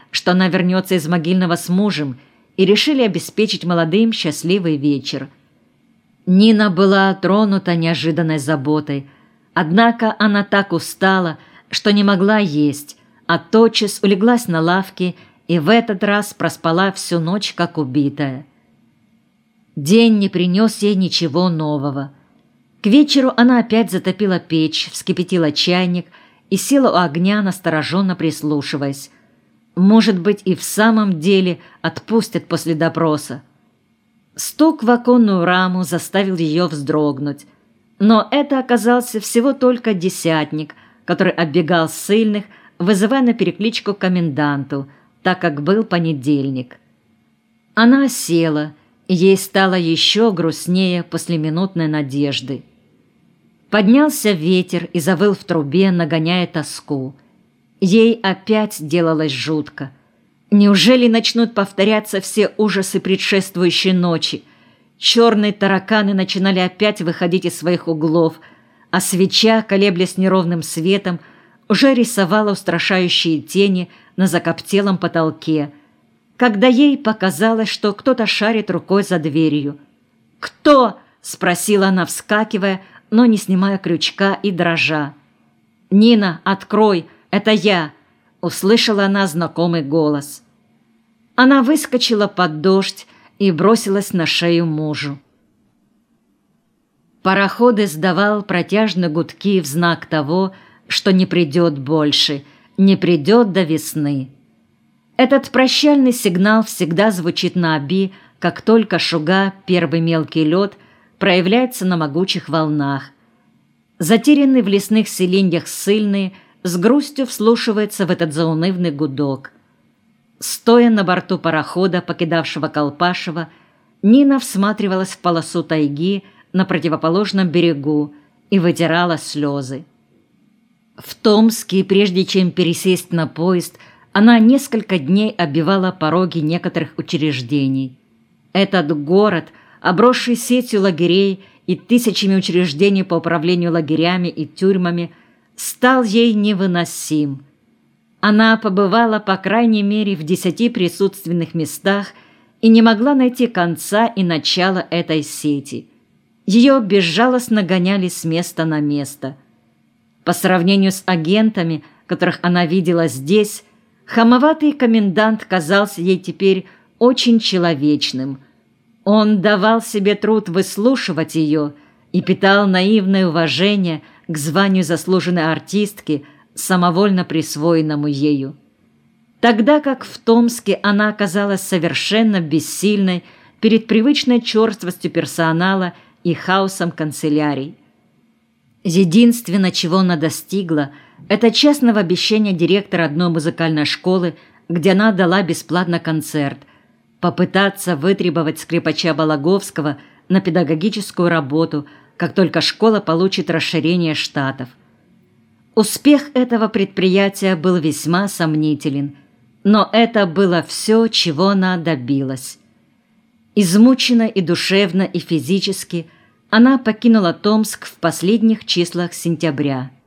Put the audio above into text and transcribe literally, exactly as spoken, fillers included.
что она вернется из Могильного с мужем, и решили обеспечить молодым счастливый вечер. Нина была тронута неожиданной заботой, однако она так устала, что не могла есть, а тотчас улеглась на лавке и в этот раз проспала всю ночь, как убитая. День не принес ей ничего нового. К вечеру она опять затопила печь, вскипятила чайник и села у огня, настороженно прислушиваясь. Может быть, и в самом деле отпустят после допроса. Стук в оконную раму заставил ее вздрогнуть. Но это оказался всего только десятник, который оббегал ссыльных, вызывая на перекличку к коменданту, так как был понедельник. Она села, и ей стало еще грустнее после минутной надежды. Поднялся ветер и завыл в трубе, нагоняя тоску. Ей опять делалось жутко. Неужели начнут повторяться все ужасы предшествующей ночи? Черные тараканы начинали опять выходить из своих углов, а свеча, колеблясь неровным светом, уже рисовала устрашающие тени на закоптелом потолке, когда ей показалось, что кто-то шарит рукой за дверью. «Кто?» — спросила она, вскакивая, но не снимая крючка и дрожа. «Нина, открой! Это я!» — услышала она знакомый голос. Она выскочила под дождь и бросилась на шею мужу. Пароход издавал протяжные гудки в знак того, что не придет больше, не придет до весны. Этот прощальный сигнал всегда звучит на Оби, как только шуга, первый мелкий лед, проявляется на могучих волнах. Затерянный в лесных селеньях ссыльные с грустью вслушивается в этот заунывный гудок. Стоя на борту парохода, покидавшего Колпашево, Нина всматривалась в полосу тайги на противоположном берегу и вытирала слезы. В Томске, прежде чем пересесть на поезд, она несколько дней оббивала пороги некоторых учреждений. Этот город, обросший сетью лагерей и тысячами учреждений по управлению лагерями и тюрьмами, стал ей невыносим. Она побывала, по крайней мере, в десяти присутственных местах и не могла найти конца и начала этой сети. Ее безжалостно гоняли с места на место. По сравнению с агентами, которых она видела здесь, хамоватый комендант казался ей теперь очень человечным. Он давал себе труд выслушивать ее и питал наивное уважение к званию заслуженной артистки, самовольно присвоенному ею. Тогда как в Томске она оказалась совершенно бессильной перед привычной черствостью персонала и хаосом канцелярий. Единственное, чего она достигла, это честного обещания директора одной музыкальной школы, где она дала бесплатно концерт, попытаться вытребовать скрипача Балаговского на педагогическую работу, как только школа получит расширение штатов. Успех этого предприятия был весьма сомнителен, но это было все, чего она добилась. Измучена и душевно, и физически, она покинула Томск в последних числах сентября.